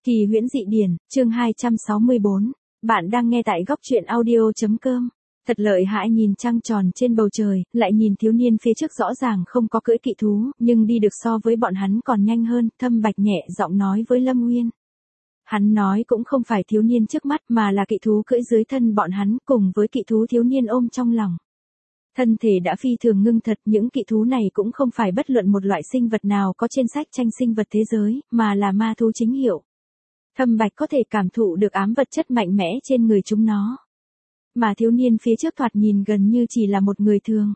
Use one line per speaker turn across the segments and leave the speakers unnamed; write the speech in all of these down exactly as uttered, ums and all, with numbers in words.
Kỳ huyễn dị điển, chương hai trăm sáu mươi bốn. Bạn đang nghe tại góc truyện audio.com. Thật lợi hại, nhìn trăng tròn trên bầu trời, lại nhìn thiếu niên phía trước rõ ràng không có cưỡi kỵ thú, nhưng đi được so với bọn hắn còn nhanh hơn, Thâm Bạch nhẹ giọng nói với Lâm Nguyên. Hắn nói cũng không phải thiếu niên trước mắt mà là kỵ thú cưỡi dưới thân bọn hắn cùng với kỵ thú thiếu niên ôm trong lòng. Thân thể đã phi thường ngưng thật, những kỵ thú này cũng không phải bất luận một loại sinh vật nào có trên sách tranh sinh vật thế giới, mà là ma thú chính hiệu. Thâm Bạch có thể cảm thụ được ám vật chất mạnh mẽ trên người chúng nó. Mà thiếu niên phía trước thoạt nhìn gần như chỉ là một người thường.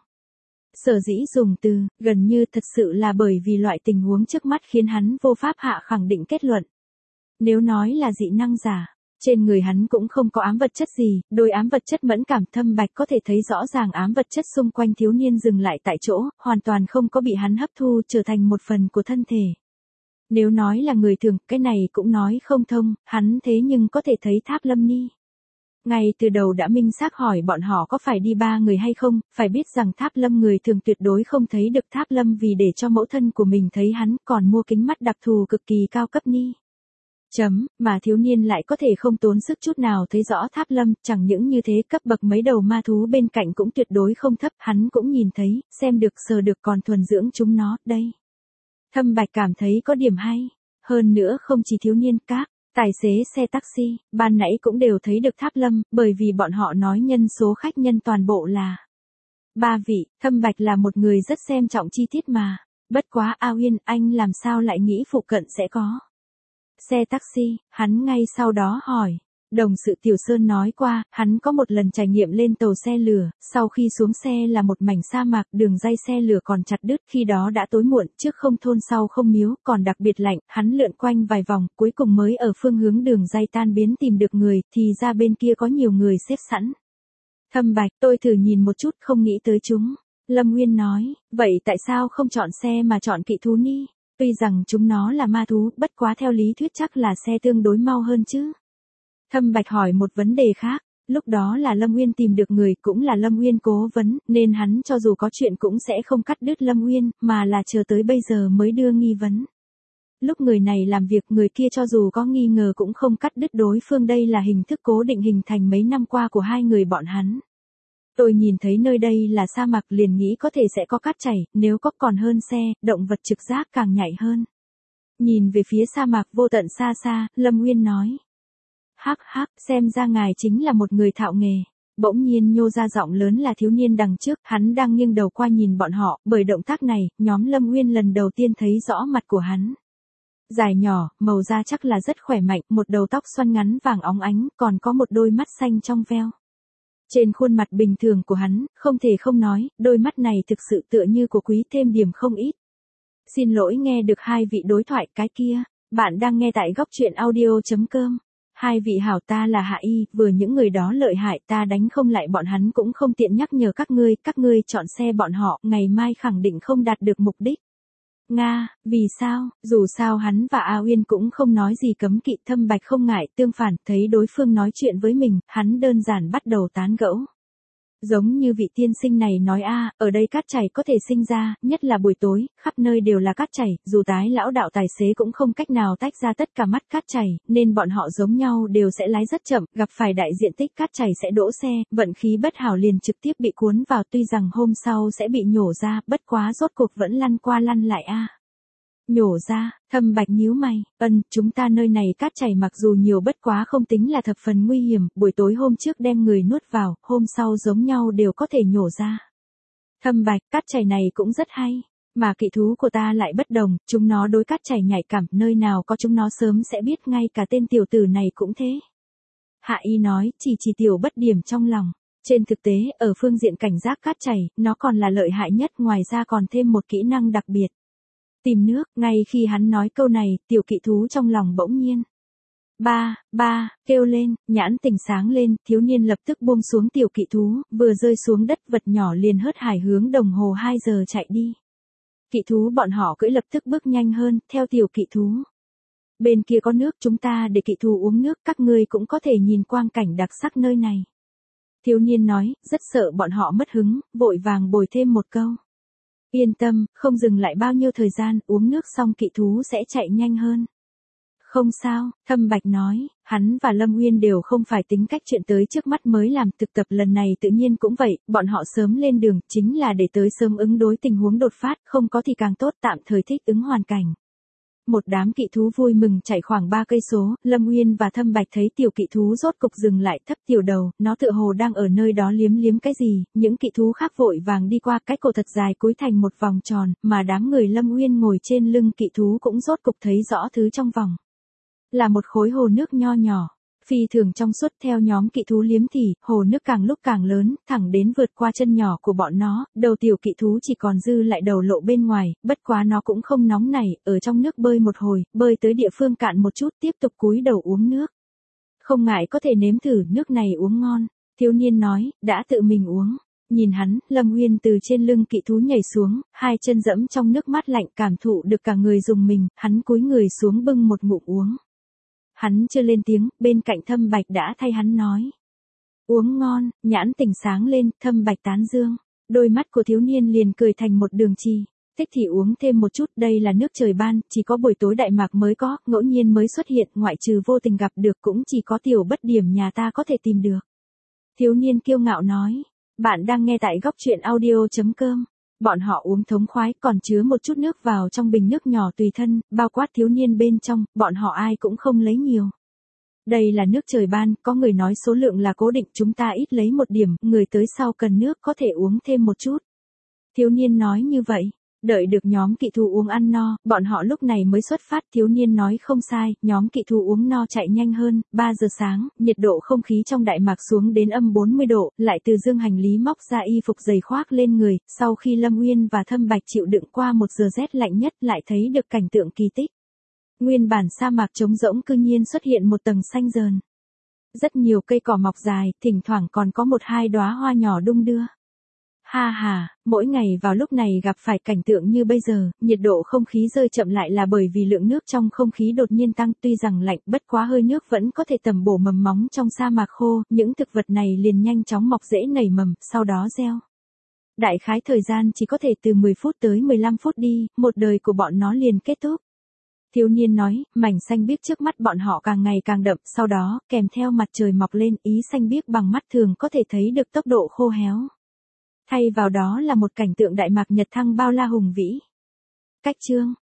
Sở dĩ dùng từ, gần như thật sự là bởi vì loại tình huống trước mắt khiến hắn vô pháp hạ khẳng định kết luận. Nếu nói là dị năng giả, trên người hắn cũng không có ám vật chất gì, đôi ám vật chất mẫn cảm Thâm Bạch có thể thấy rõ ràng ám vật chất xung quanh thiếu niên dừng lại tại chỗ, hoàn toàn không có bị hắn hấp thu trở thành một phần của thân thể. Nếu nói là người thường, cái này cũng nói không thông, hắn thế nhưng có thể thấy Tháp Lâm Ni. Ngay từ đầu đã minh xác hỏi bọn họ có phải đi ba người hay không, phải biết rằng Tháp Lâm người thường tuyệt đối không thấy được Tháp Lâm vì để cho mẫu thân của mình thấy hắn còn mua kính mắt đặc thù cực kỳ cao cấp Ni. Chấm, mà thiếu niên lại có thể không tốn sức chút nào thấy rõ Tháp Lâm, chẳng những như thế cấp bậc mấy đầu ma thú bên cạnh cũng tuyệt đối không thấp, hắn cũng nhìn thấy, xem được sờ được còn thuần dưỡng chúng nó, đây. Thâm Bạch cảm thấy có điểm hay, hơn nữa không chỉ thiếu niên, các tài xế xe taxi, ban nãy cũng đều thấy được Tháp Lâm, bởi vì bọn họ nói nhân số khách nhân toàn bộ là ba vị, Thâm Bạch là một người rất xem trọng chi tiết mà, bất quá A Uyên, anh làm sao lại nghĩ phụ cận sẽ có xe taxi, hắn ngay sau đó hỏi. Đồng sự Tiểu Sơn nói qua, hắn có một lần trải nghiệm lên tàu xe lửa, sau khi xuống xe là một mảnh sa mạc, đường dây xe lửa còn chặt đứt, khi đó đã tối muộn, trước không thôn sau không miếu, còn đặc biệt lạnh, hắn lượn quanh vài vòng, cuối cùng mới ở phương hướng đường dây tan biến tìm được người, thì ra bên kia có nhiều người xếp sẵn. Thâm Bạch, tôi thử nhìn một chút, không nghĩ tới chúng. Lâm Nguyên nói, vậy tại sao không chọn xe mà chọn kỵ thú Ni? Tuy rằng chúng nó là ma thú, bất quá theo lý thuyết chắc là xe tương đối mau hơn chứ. Thâm Bạch hỏi một vấn đề khác, lúc đó là Lâm Nguyên tìm được người, cũng là Lâm Nguyên cố vấn, nên hắn cho dù có chuyện cũng sẽ không cắt đứt Lâm Nguyên, mà là chờ tới bây giờ mới đưa nghi vấn. Lúc người này làm việc, người kia cho dù có nghi ngờ cũng không cắt đứt đối phương, đây là hình thức cố định hình thành mấy năm qua của hai người bọn hắn. Tôi nhìn thấy nơi đây là sa mạc liền nghĩ có thể sẽ có cát chảy, nếu có còn hơn xe, động vật trực giác càng nhạy hơn. Nhìn về phía sa mạc vô tận xa xa, Lâm Nguyên nói. Hắc hắc, xem ra ngài chính là một người thạo nghề. Bỗng nhiên nhô ra giọng lớn là thiếu niên đằng trước, hắn đang nghiêng đầu qua nhìn bọn họ, bởi động tác này, nhóm Lâm Nguyên lần đầu tiên thấy rõ mặt của hắn. Dài nhỏ, màu da chắc là rất khỏe mạnh, một đầu tóc xoăn ngắn vàng óng ánh, còn có một đôi mắt xanh trong veo. Trên khuôn mặt bình thường của hắn, không thể không nói, đôi mắt này thực sự tựa như của quý thêm điểm không ít. Xin lỗi nghe được hai vị đối thoại cái kia, bạn đang nghe tại góc truyện audio.com. Hai vị hảo, ta là Hạ Y, vừa những người đó lợi hại, ta đánh không lại bọn hắn cũng không tiện nhắc nhở các ngươi, các ngươi chọn xe bọn họ, ngày mai khẳng định không đạt được mục đích. Nga, vì sao, dù sao hắn và A Uyên cũng không nói gì cấm kỵ. Thâm Bạch không ngại, tương phản, thấy đối phương nói chuyện với mình, hắn đơn giản bắt đầu tán gẫu. Giống như vị tiên sinh này nói a, ở đây cát chảy có thể sinh ra, nhất là buổi tối, khắp nơi đều là cát chảy, dù tái lão đạo tài xế cũng không cách nào tách ra tất cả mắt cát chảy, nên bọn họ giống nhau đều sẽ lái rất chậm, gặp phải đại diện tích cát chảy sẽ đỗ xe, vận khí bất hảo liền trực tiếp bị cuốn vào, tuy rằng hôm sau sẽ bị nhổ ra, bất quá rốt cuộc vẫn lăn qua lăn lại a. Nhổ ra, Thâm Bạch nhíu mày, ân, chúng ta nơi này cát chảy mặc dù nhiều bất quá không tính là thập phần nguy hiểm, buổi tối hôm trước đem người nuốt vào, hôm sau giống nhau đều có thể nhổ ra. Thâm Bạch, cát chảy này cũng rất hay, mà kỵ thú của ta lại bất đồng, chúng nó đối cát chảy nhạy cảm, nơi nào có chúng nó sớm sẽ biết, ngay cả tên tiểu tử này cũng thế. Hạ Y nói, chỉ chỉ tiểu bất điểm trong lòng. Trên thực tế, ở phương diện cảnh giác cát chảy, nó còn là lợi hại nhất, ngoài ra còn thêm một kỹ năng đặc biệt. Tìm nước, ngay khi hắn nói câu này, tiểu kỵ thú trong lòng bỗng nhiên. Ba, ba, kêu lên, nhãn tỉnh sáng lên, thiếu niên lập tức buông xuống tiểu kỵ thú, vừa rơi xuống đất vật nhỏ liền hớt hải hướng đồng hồ hai giờ chạy đi. Kỵ thú bọn họ cưỡi lập tức bước nhanh hơn, theo tiểu kỵ thú. Bên kia có nước, chúng ta để kỵ thú uống nước, các ngươi cũng có thể nhìn quang cảnh đặc sắc nơi này. Thiếu niên nói, rất sợ bọn họ mất hứng, vội vàng bồi thêm một câu. Yên tâm, không dừng lại bao nhiêu thời gian, uống nước xong kỵ thú sẽ chạy nhanh hơn. Không sao, Thâm Bạch nói, hắn và Lâm Uyên đều không phải tính cách chuyện tới trước mắt mới làm, thực tập lần này tự nhiên cũng vậy, bọn họ sớm lên đường, chính là để tới sớm ứng đối tình huống đột phát, không có thì càng tốt, tạm thời thích ứng hoàn cảnh. Một đám kỵ thú vui mừng chạy khoảng ba cây số, Lâm Uyên và Thâm Bạch thấy tiểu kỵ thú rốt cục dừng lại, thấp tiểu đầu, nó tựa hồ đang ở nơi đó liếm liếm cái gì, những kỵ thú khác vội vàng đi qua, cái cổ thật dài cúi thành một vòng tròn, mà đám người Lâm Uyên ngồi trên lưng kỵ thú cũng rốt cục thấy rõ thứ trong vòng. Là một khối hồ nước nho nhỏ, phi thường trong suốt, theo nhóm kỵ thú liếm thì, hồ nước càng lúc càng lớn, thẳng đến vượt qua chân nhỏ của bọn nó, đầu tiểu kỵ thú chỉ còn dư lại đầu lộ bên ngoài, bất quá nó cũng không nóng nảy, ở trong nước bơi một hồi, bơi tới địa phương cạn một chút, tiếp tục cúi đầu uống nước. Không ngại có thể nếm thử, nước này uống ngon, thiếu niên nói, đã tự mình uống. Nhìn hắn, Lâm Uyên từ trên lưng kỵ thú nhảy xuống, hai chân dẫm trong nước mát lạnh, cảm thụ được cả người rùng mình, hắn cúi người xuống bưng một ngụm uống. Hắn chưa lên tiếng, bên cạnh Thâm Bạch đã thay hắn nói. Uống ngon, nhãn tỉnh sáng lên, Thâm Bạch tán dương. Đôi mắt của thiếu niên liền cười thành một đường chi. Thích thì uống thêm một chút, đây là nước trời ban, chỉ có buổi tối Đại Mạc mới có, ngẫu nhiên mới xuất hiện, ngoại trừ vô tình gặp được cũng chỉ có tiểu bất điểm nhà ta có thể tìm được. Thiếu niên kiêu ngạo nói. Bạn đang nghe tại góc truyện audio chấm com. Bọn họ uống thống khoái, còn chứa một chút nước vào trong bình nước nhỏ tùy thân, bao quát thiếu niên bên trong, bọn họ ai cũng không lấy nhiều. Đây là nước trời ban, có người nói số lượng là cố định, chúng ta ít lấy một điểm, người tới sau cần nước có thể uống thêm một chút. Thiếu niên nói như vậy. Đợi được nhóm kỵ thú uống ăn no, bọn họ lúc này mới xuất phát, thiếu niên nói không sai, nhóm kỵ thú uống no chạy nhanh hơn, ba giờ sáng, nhiệt độ không khí trong Đại Mạc xuống đến âm bốn mươi độ, lại từ dương hành lý móc ra y phục dày khoác lên người, sau khi Lâm Uyên và Thâm Bạch chịu đựng qua một giờ rét lạnh nhất lại thấy được cảnh tượng kỳ tích. Nguyên bản sa mạc trống rỗng cư nhiên xuất hiện một tầng xanh rờn. Rất nhiều cây cỏ mọc dài, thỉnh thoảng còn có một hai đóa hoa nhỏ đung đưa. Ha ha, mỗi ngày vào lúc này gặp phải cảnh tượng như bây giờ, nhiệt độ không khí rơi chậm lại là bởi vì lượng nước trong không khí đột nhiên tăng, tuy rằng lạnh, bất quá hơi nước vẫn có thể tầm bổ mầm móng trong sa mạc khô, những thực vật này liền nhanh chóng mọc rễ nảy mầm, sau đó gieo. Đại khái thời gian chỉ có thể từ mười phút tới mười lăm phút đi, một đời của bọn nó liền kết thúc. Thiếu niên nói, mảnh xanh biếc trước mắt bọn họ càng ngày càng đậm, sau đó, kèm theo mặt trời mọc lên, ý xanh biếc bằng mắt thường có thể thấy được tốc độ khô héo. Thay vào đó là một cảnh tượng Đại Mạc nhật thăng bao la hùng vĩ. Cách chương